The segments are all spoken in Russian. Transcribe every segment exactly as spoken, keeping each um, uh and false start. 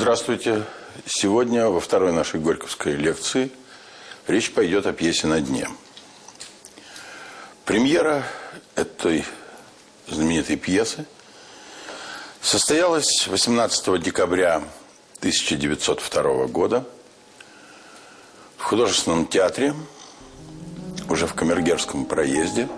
Здравствуйте. Сегодня во второй нашей горьковской лекции речь пойдет о пьесе «На дне». Премьера этой знаменитой пьесы состоялась восемнадцатого декабря тысяча девятьсот второго года в художественном театре, уже в Камергерском проезде,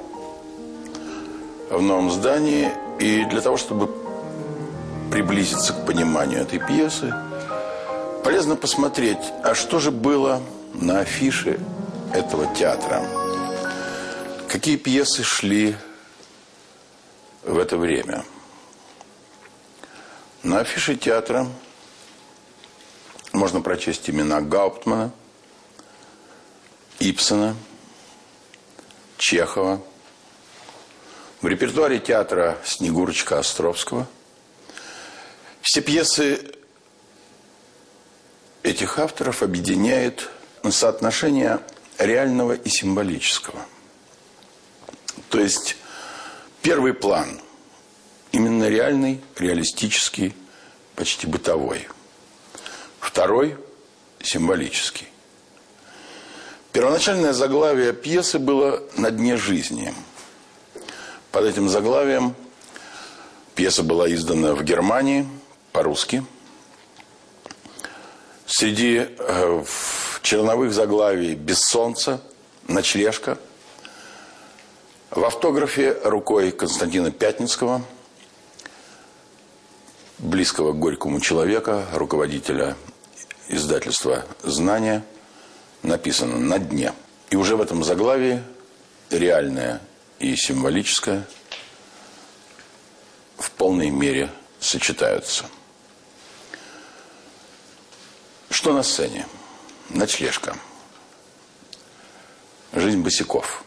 в новом здании. И для того, чтобы приблизиться к пониманию этой пьесы, полезно посмотреть, а что же было на афише этого театра. Какие пьесы шли в это время. На афише театра можно прочесть имена Гауптмана, Ибсена, Чехова. В репертуаре театра Снегурочка Островского. Все пьесы этих авторов объединяет соотношение реального и символического. То есть первый план именно реальный, реалистический, почти бытовой. Второй символический. Первоначальное заглавие пьесы было «На дне жизни». Под этим заглавием пьеса была издана в Германии по-русски. Среди э, черновых заглавий «Без солнца», «Ночлежка». В автографе рукой Константина Пятницкого, близкого к Горькому человека, руководителя издательства «Знания», написано «На дне». И уже в этом заглавии реальное и символическое в полной мере сочетаются. Что на сцене? Ночлежка. Жизнь босиков.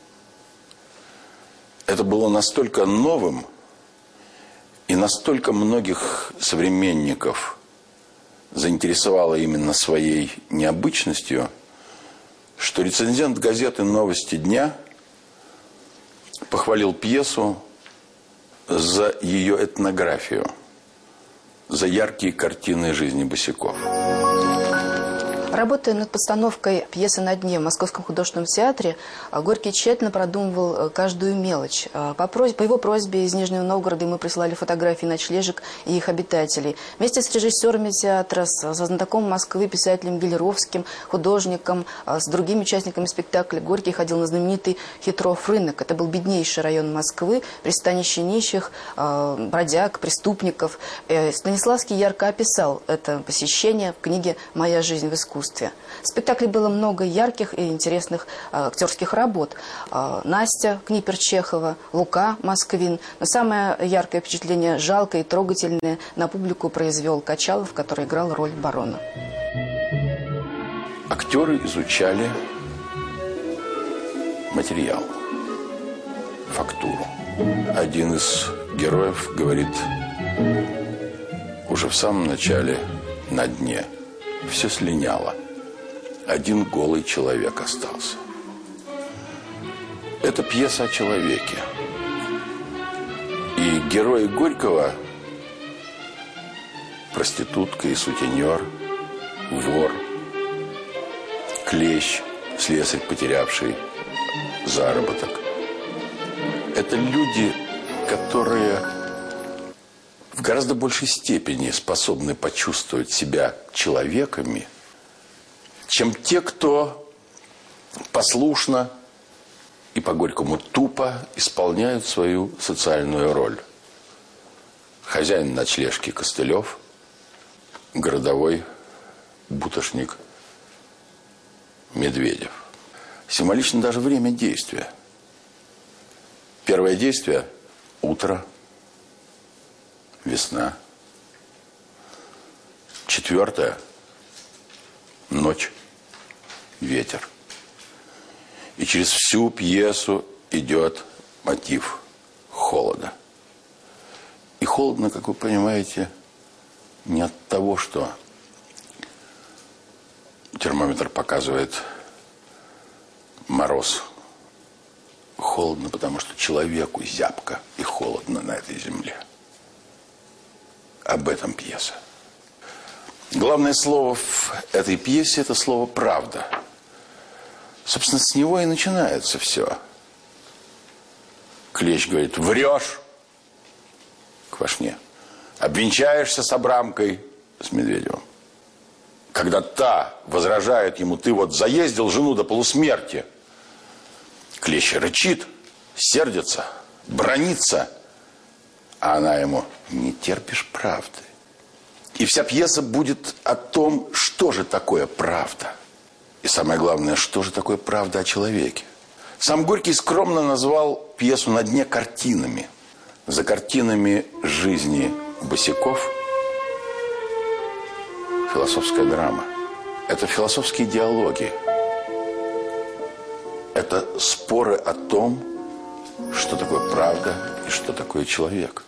Это было настолько новым, и настолько многих современников заинтересовало именно своей необычностью, что рецензент газеты «Новости дня» похвалил пьесу за ее этнографию, за яркие картины жизни босиков. Работая над постановкой пьесы «На дне» в Московском художественном театре, Горький тщательно продумывал каждую мелочь. По, просьбе, по его просьбе из Нижнего Новгорода ему прислали фотографии ночлежек и их обитателей. Вместе с режиссерами театра, со знатоком Москвы, писателем Гелеровским, художником, с другими участниками спектакля Горький ходил на знаменитый Хитров рынок. Это был беднейший район Москвы, пристанище нищих, бродяг, преступников. Станиславский ярко описал это посещение в книге «Моя жизнь в искусстве». В спектакле было много ярких и интересных э, актерских работ. Э, Настя Книпер-Чехова, Лука Москвин. Но самое яркое впечатление, жалкое и трогательное, на публику произвел Качалов, который играл роль барона. Актеры изучали материал, фактуру. Один из героев говорит уже в самом начале: «На дне все слиняло. Один голый человек остался». Это пьеса о человеке. И герои Горького – проститутка и сутенер, вор, клещ, слесарь, потерявший заработок. Это люди, которые в гораздо большей степени способны почувствовать себя человеками, чем те, кто послушно и по-горькому тупо исполняют свою социальную роль. Хозяин ночлежки Костылев, городовой бутошник Медведев. Символично даже время действия. Первое действие – утро, весна. Четвертое – ночь, ветер. И через всю пьесу идет мотив холода. И холодно, как вы понимаете, не от того, что термометр показывает мороз. Холодно, потому что человеку зябко и холодно на этой земле. Об этом пьеса. Главное слово в этой пьесе – это слово «правда». Собственно, с него и начинается все. Клещ говорит: врешь, Квашне, обвенчаешься с Абрамкой, с Медведевым. Когда та возражает ему: ты вот заездил жену до полусмерти, Клещ рычит, сердится, бранится, а она ему: не терпишь правды. И вся пьеса будет о том, что же такое правда. И самое главное, что же такое правда о человеке. Сам Горький скромно назвал пьесу «На дне» картинами. За картинами жизни босяков философская драма. Это философские диалоги. Это споры о том, что такое правда и что такое человек.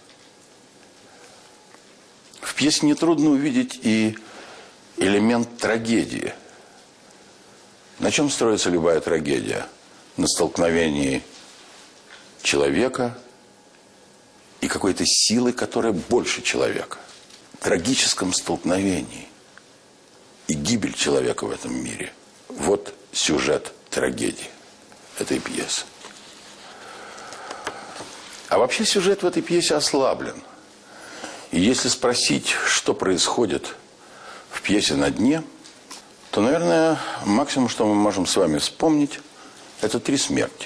В пьесе нетрудно увидеть и элемент трагедии. На чем строится любая трагедия? На столкновении человека и какой-то силы, которая больше человека. Трагическом столкновении. И гибель человека в этом мире. Вот сюжет трагедии этой пьесы. А вообще сюжет в этой пьесе ослаблен. И если спросить, что происходит в пьесе «На дне», то, наверное, максимум, что мы можем с вами вспомнить, это три смерти.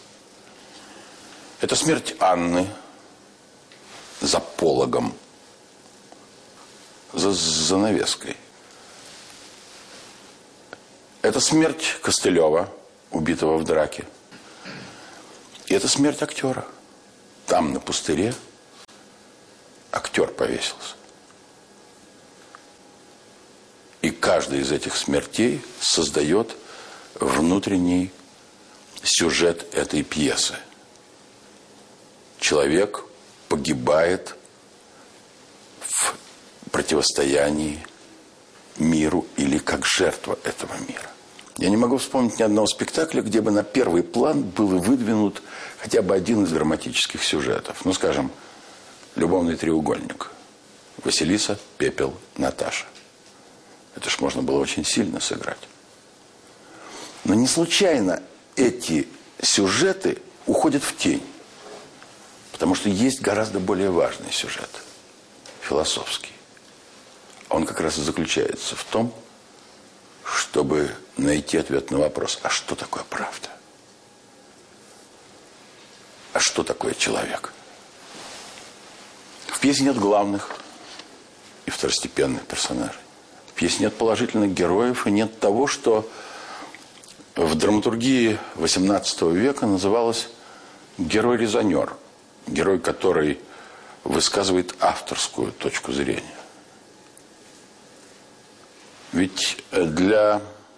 Это смерть Анны за пологом, за занавеской. Это смерть Костылева, убитого в драке. И это смерть актера. Там, на пустыре, актер повесился. И каждая из этих смертей создает внутренний сюжет этой пьесы. Человек погибает в противостоянии миру или как жертва этого мира. Я не могу вспомнить ни одного спектакля, где бы на первый план был выдвинут хотя бы один из драматических сюжетов. Ну, скажем, «Любовный треугольник». Василиса, Пепел, Наташа. Это ж можно было очень сильно сыграть. Но не случайно эти сюжеты уходят в тень. Потому что есть гораздо более важный сюжет. Философский. Он как раз и заключается в том, чтобы найти ответ на вопрос: а что такое правда? А что такое человек? В пьесе нет главных и второстепенных персонажей. В пьесе нет положительных героев и нет того, что в драматургии восемнадцатого века называлось герой-резонер. Герой, который высказывает авторскую точку зрения. Ведь для,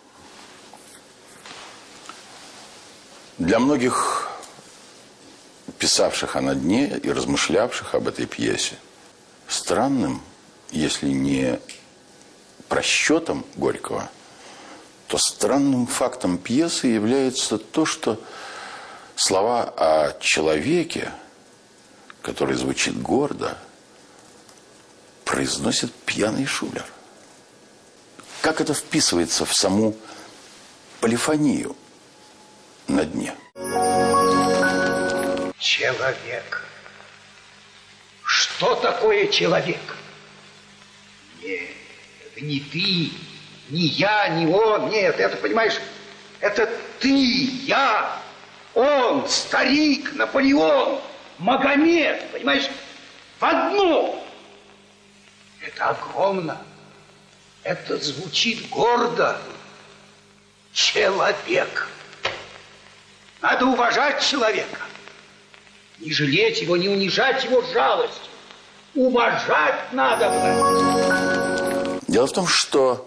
для многих писавших о «На дне» и размышлявших об этой пьесе странным, если не просчетом Горького, то странным фактом пьесы является то, что слова о человеке, который звучит гордо, произносит пьяный шулер. Как это вписывается в саму полифонию «На дне»? Человек. Что такое человек? Нет, это не ты, не я, не он. Нет, это, понимаешь, это ты, я, он, старик, Наполеон, Магомед, понимаешь, в одном. Это огромно. Это звучит гордо. Человек. Надо уважать человека. Не жалеть его, не унижать его жалостью. Уважать надо. Дело в том, что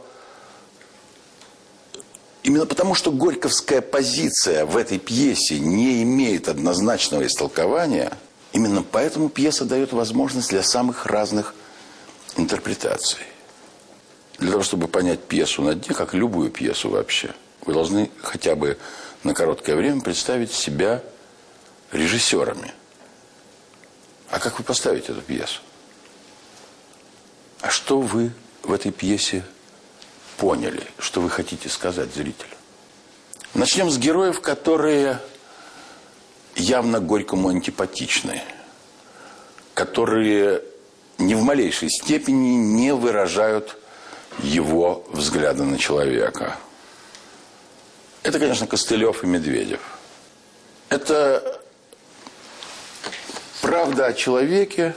именно потому, что горьковская позиция в этой пьесе не имеет однозначного истолкования, именно поэтому пьеса дает возможность для самых разных интерпретаций. Для того, чтобы понять пьесу «На дне», как любую пьесу вообще, вы должны хотя бы на короткое время представить себя режиссерами. А как вы поставите эту пьесу? А что вы в этой пьесе поняли, что вы хотите сказать зрителю. Начнем с героев, которые явно Горькому антипатичны, которые ни в малейшей степени не выражают его взгляда на человека. Это, конечно, Костылев и Медведев. Это правда о человеке,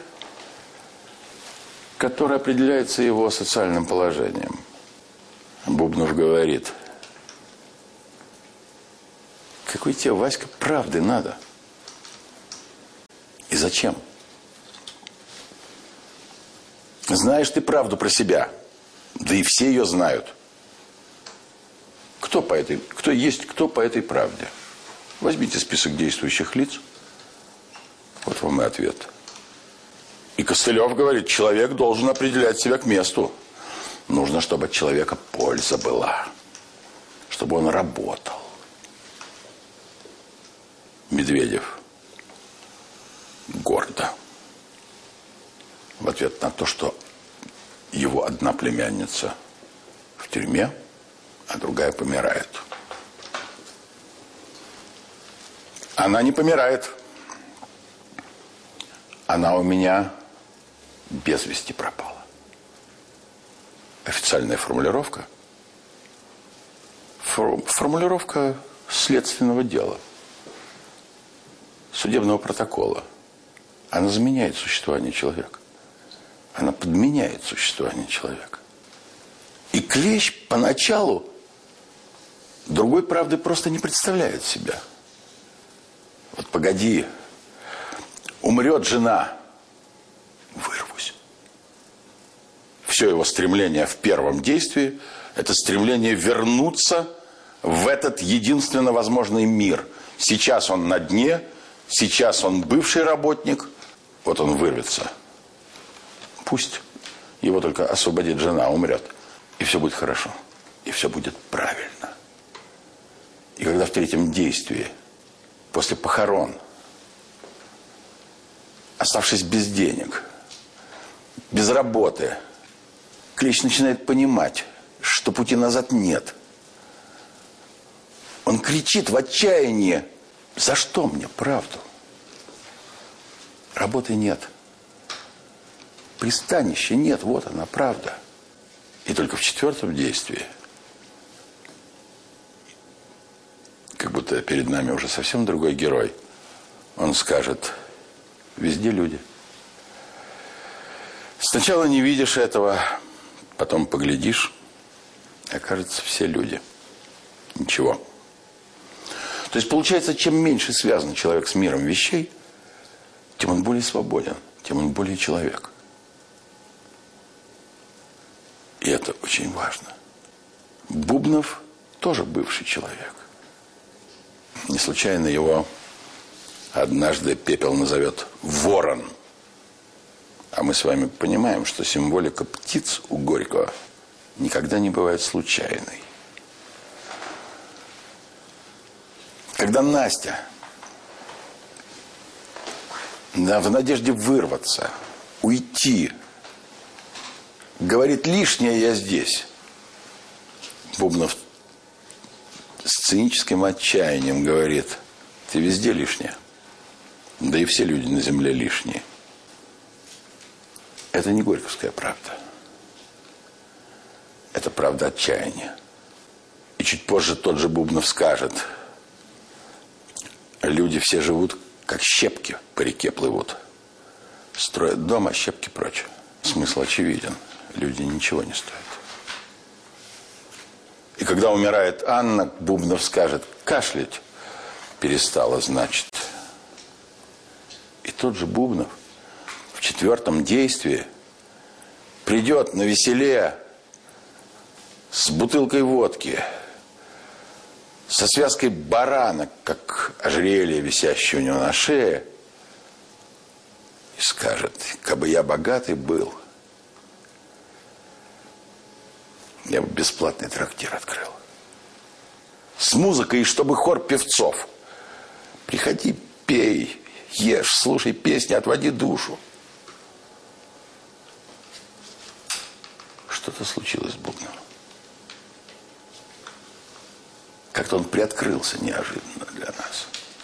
которая определяется его социальным положением. Бубнов говорит: какой тебе, Васька, правды надо? И зачем? Знаешь ты правду про себя, да и все ее знают. Кто по этой, кто есть кто по этой правде? Возьмите список действующих лиц. Вот вам и ответ. И Костылев говорит: человек должен определять себя к месту. Нужно, чтобы от человека польза была, чтобы он работал. Медведев гордо в ответ на то, что его одна племянница в тюрьме, а другая помирает. Она не помирает. Она у меня без вести пропала. Официальная формулировка. Формулировка следственного дела, судебного протокола. Она заменяет существование человека. Она подменяет существование человека. И Клещ поначалу другой правды просто не представляет себя. Вот погоди, умрет жена, вырвусь. Все его стремление в первом действии – это стремление вернуться в этот единственно возможный мир. Сейчас он на дне, сейчас он бывший работник, вот он вырвется. Пусть его только освободит жена, умрет. И все будет хорошо. И все будет правильно. И когда в третьем действии, после похорон, оставшись без денег, без работы, Клещ начинает понимать, что пути назад нет. Он кричит в отчаянии: за что мне правду? Работы нет. Пристанища нет, вот она, правда. И только в четвертом действии, как будто перед нами уже совсем другой герой, он скажет: везде люди. Сначала не видишь этого, потом поглядишь, окажется, все люди. Ничего. То есть получается, чем меньше связан человек с миром вещей, тем он более свободен, тем он более человек. И это очень важно. Бубнов тоже бывший человек. Не случайно его однажды Пепел назовет ворон. А мы с вами понимаем, что символика птиц у Горького никогда не бывает случайной. Когда Настя, да, в надежде вырваться, уйти, говорит: лишнее я здесь, Бубнов с циническим отчаянием говорит: ты везде лишняя. Да и все люди на земле лишние. Это не горьковская правда. Это правда отчаяния. И чуть позже тот же Бубнов скажет: люди все живут, как щепки по реке плывут. Строят дом, а щепки прочь. Смысл очевиден. Люди ничего не стоят. И когда умирает Анна, Бубнов скажет: кашлять перестала, значит. И тот же Бубнов в четвертом действии придет на веселе с бутылкой водки, со связкой баранок, как ожерелье, висящее у него на шее, и скажет: кабы я богатый был, я бы бесплатный трактир открыл. С музыкой, и чтобы хор певцов. Приходи, пей, ешь, слушай песни, отводи душу. Что что-то случилось с Бубновым. Как-то он приоткрылся неожиданно для нас.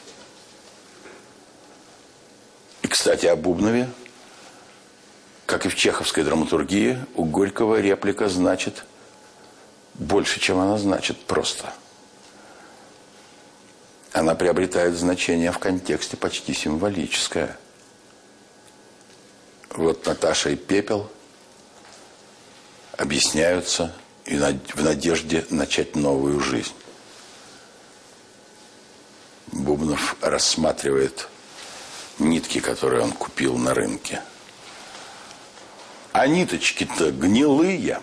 И, кстати, о Бубнове, как и в чеховской драматургии, у Горького реплика значит больше, чем она значит просто. Она приобретает значение в контексте почти символическое. Вот Наташа и Пепел объясняются и в надежде начать новую жизнь. Бубнов рассматривает нитки, которые он купил на рынке. А ниточки-то гнилые.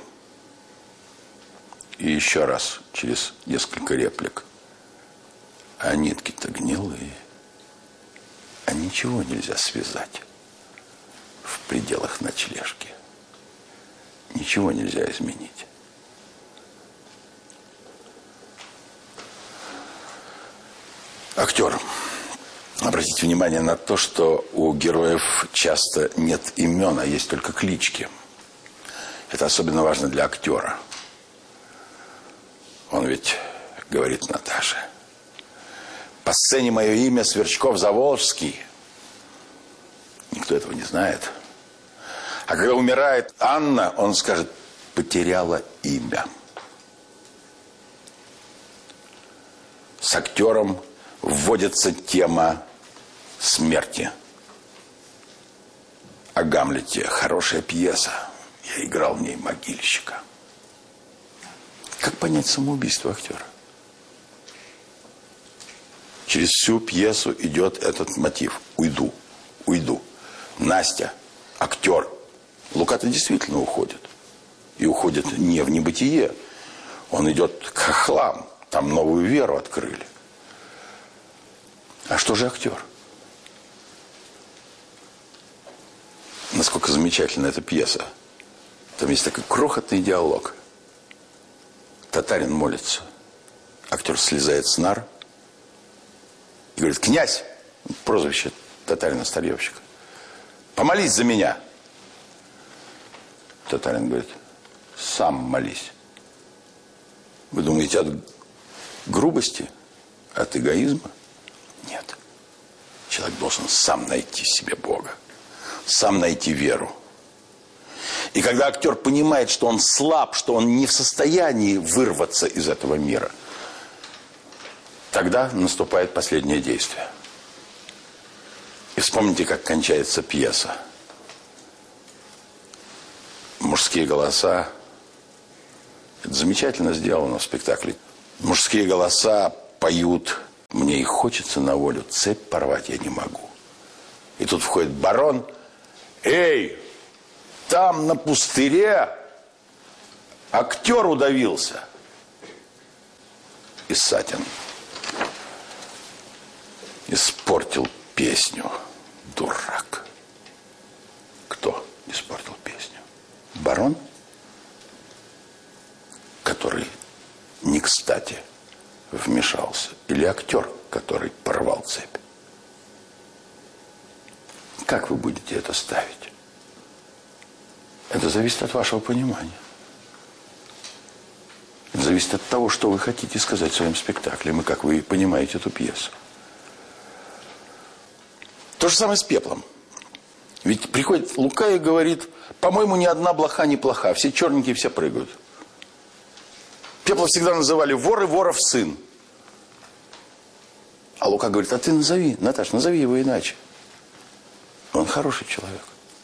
И еще раз, через несколько реплик. А нитки-то гнилые. А ничего нельзя связать в пределах ночлежки. Ничего нельзя изменить. Актер. Обратите внимание на то, что у героев часто нет имен, а есть только клички. Это особенно важно для актера. Он ведь говорит Наташе: по сцене мое имя Сверчков-Заволжский. Никто этого не знает. А когда умирает Анна, он скажет: потеряла имя. С актером вводится тема смерти. О Гамлете. Хорошая пьеса. Я играл в ней могильщика. Как понять самоубийство актера? Через всю пьесу идет этот мотив. Уйду, уйду. Настя, актер. Лука-то действительно уходит. И уходит не в небытие. Он идет к хохлам. Там новую веру открыли. А что же актер? Насколько замечательна эта пьеса. Там есть такой крохотный диалог. Татарин молится. Актер слезает с нар и говорит: князь, прозвище татарина-старьевщика, помолись за меня. Татарин говорит: сам молись. Вы думаете, от грубости, от эгоизма? Нет. Человек должен сам найти себе Бога, сам найти веру. И когда актер понимает, что он слаб, что он не в состоянии вырваться из этого мира, тогда наступает последнее действие. И вспомните, как кончается пьеса. Мужские голоса. Это замечательно сделано в спектакле. Мужские голоса поют: мне и хочется на волю, цепь порвать я не могу. И тут входит барон: эй, там на пустыре актер удавился. И Сатин: испортил песню, дурак. Кто испортил песню? Барон, который не кстати вмешался, или актер, который порвал цепь? Как вы будете это ставить? Это зависит от вашего понимания. Это зависит от того, что вы хотите сказать своим спектаклем и как вы понимаете эту пьесу. То же самое с пеплом. Ведь приходит Лука и говорит: по-моему, ни одна блоха не плоха, все черненькие, все прыгают. Пепла всегда называли вор и воров сын. А Лука говорит: а ты назови, Наташ, назови его иначе. Он хороший человек.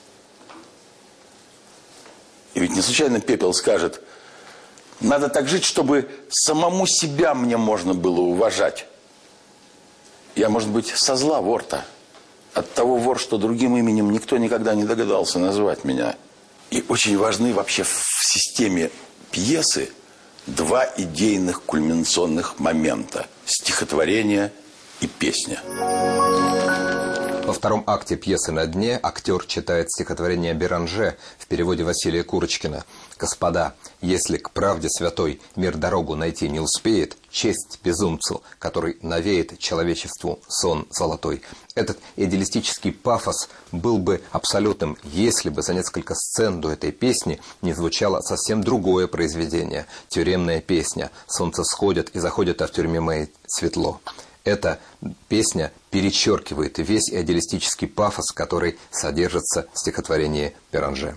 И ведь не случайно Пепел скажет: надо так жить, чтобы самому себя мне можно было уважать. Я, может быть, со зла вор-то. От того вор, что другим именем никто никогда не догадался назвать меня. И очень важны вообще в системе пьесы два идейных кульминационных момента: стихотворение и песня. Во втором акте пьесы «На дне» актер читает стихотворение Беранже в переводе Василия Курочкина. «Господа, если к правде святой мир дорогу найти не успеет, честь безумцу, который навеет человечеству сон золотой». Этот идеалистический пафос был бы абсолютным, если бы за несколько сцен до этой песни не звучало совсем другое произведение – тюремная песня «Солнце сходит и заходит, а в тюрьме моей светло». Эта песня перечеркивает весь идеалистический пафос, который содержится в стихотворении Беранже.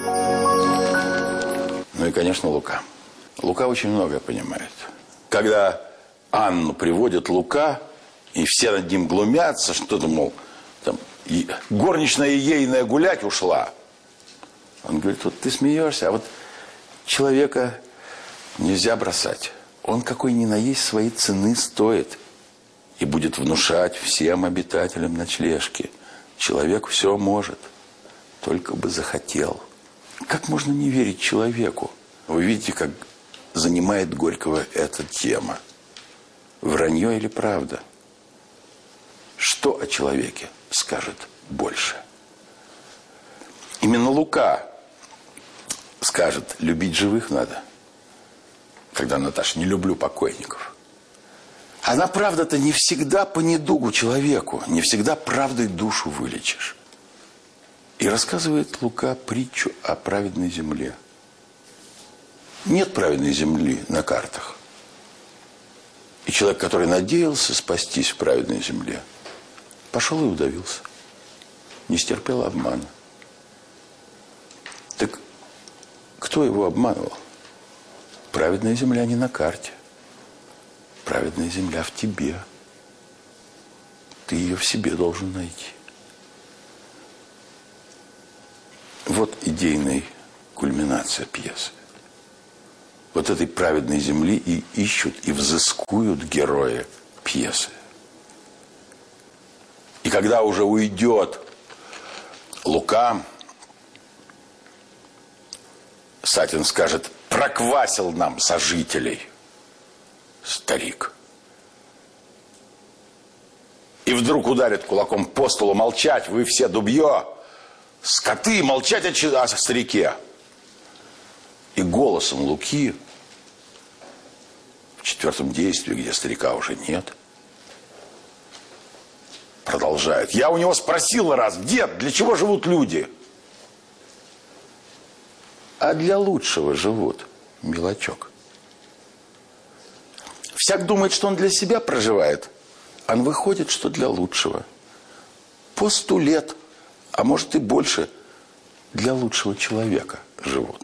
Ну и, конечно, Лука. Лука очень многое понимает. Когда Анну приводит Лука, и все над ним глумятся, что-то, мол, там, горничная ейная гулять ушла. Он говорит, вот ты смеешься, а вот человека нельзя бросать. Он какой ни на есть своей цены стоит. И будет внушать всем обитателям ночлежки. Человек все может, только бы захотел. Как можно не верить человеку? Вы видите, как занимает Горького эта тема. Вранье или правда? Что о человеке скажет больше? Именно Лука скажет, любить живых надо. Когда Наташа, не люблю покойников. Она, правда-то, не всегда по недугу человеку, не всегда правдой душу вылечишь. И рассказывает Лука притчу о праведной земле. Нет праведной земли на картах. И человек, который надеялся спастись в праведной земле, пошел и удавился. Не стерпел обмана. Так кто его обманывал? Праведная земля не на карте. Праведная земля в тебе. Ты ее в себе должен найти. Вот идейная кульминация пьесы. Вот этой праведной земли и ищут, и взыскуют герои пьесы. И когда уже уйдет Лука, Сатин скажет, проквасил нам сожителей старик. И вдруг ударит кулаком по столу, молчать, вы все дубье, скоты, молчать о, о старике. И голосом Луки в четвертом действии, где старика уже нет, продолжает. Я у него спросил раз, дед, для чего живут люди? А для лучшего живут, мелочок. Всяк думает, что он для себя проживает, а выходит, что для лучшего. По сто лет, а может и больше, для лучшего человека живут.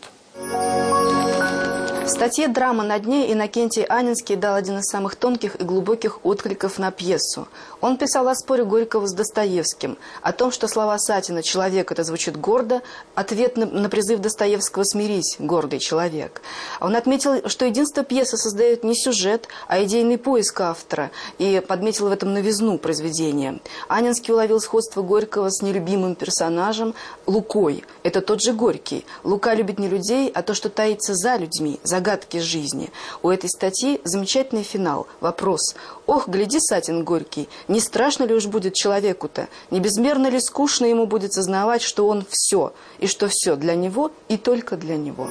В статье «Драма на дне» Иннокентий Анинский дал один из самых тонких и глубоких откликов на пьесу. Он писал о споре Горького с Достоевским, о том, что слова Сатина «человек» это звучит гордо, ответ на, на призыв Достоевского «смирись, гордый человек». Он отметил, что единство пьесы создает не сюжет, а идейный поиск автора, и подметил в этом новизну произведения. Анинский уловил сходство Горького с нелюбимым персонажем Лукой. Это тот же Горький. Лука любит не людей, а то, что таится за людьми, загадки жизни. У этой статьи замечательный финал. Вопрос. Ох, гляди, Сатин Горький, не страшно ли уж будет человеку-то? Не безмерно ли скучно ему будет сознавать, что он все, и что все для него и только для него?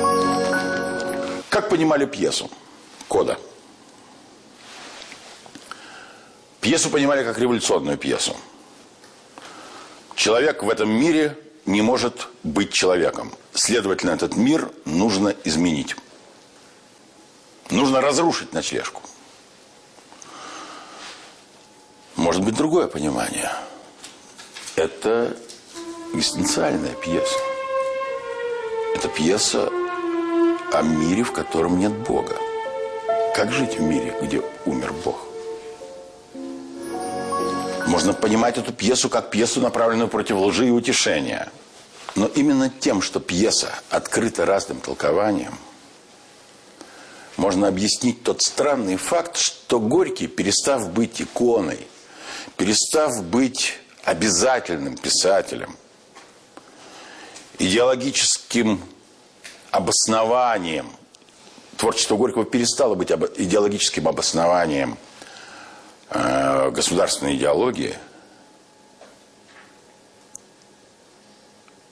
Как понимали пьесу? Кода. Пьесу понимали как революционную пьесу. Человек в этом мире не может быть человеком. Следовательно, этот мир нужно изменить. Нужно разрушить ночлежку. Может быть, другое понимание. Это экзистенциальная пьеса. Это пьеса о мире, в котором нет Бога. Как жить в мире, где умер Бог? Можно понимать эту пьесу как пьесу, направленную против лжи и утешения. Но именно тем, что пьеса открыта разным толкованием, можно объяснить тот странный факт, что Горький, перестав быть иконой, перестав быть обязательным писателем, идеологическим обоснованием, творчество Горького перестало быть идеологическим обоснованием э, государственной идеологии,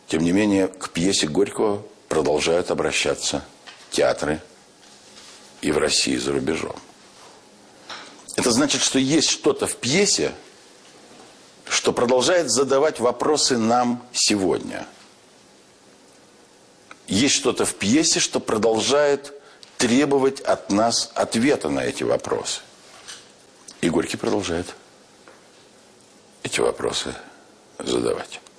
Тем не менее, к пьесе Горького продолжают обращаться театры и в России, и за рубежом. Это значит, что есть что-то в пьесе, что продолжает задавать вопросы нам сегодня. Есть что-то в пьесе, что продолжает требовать от нас ответа на эти вопросы. И Горький продолжает эти вопросы задавать.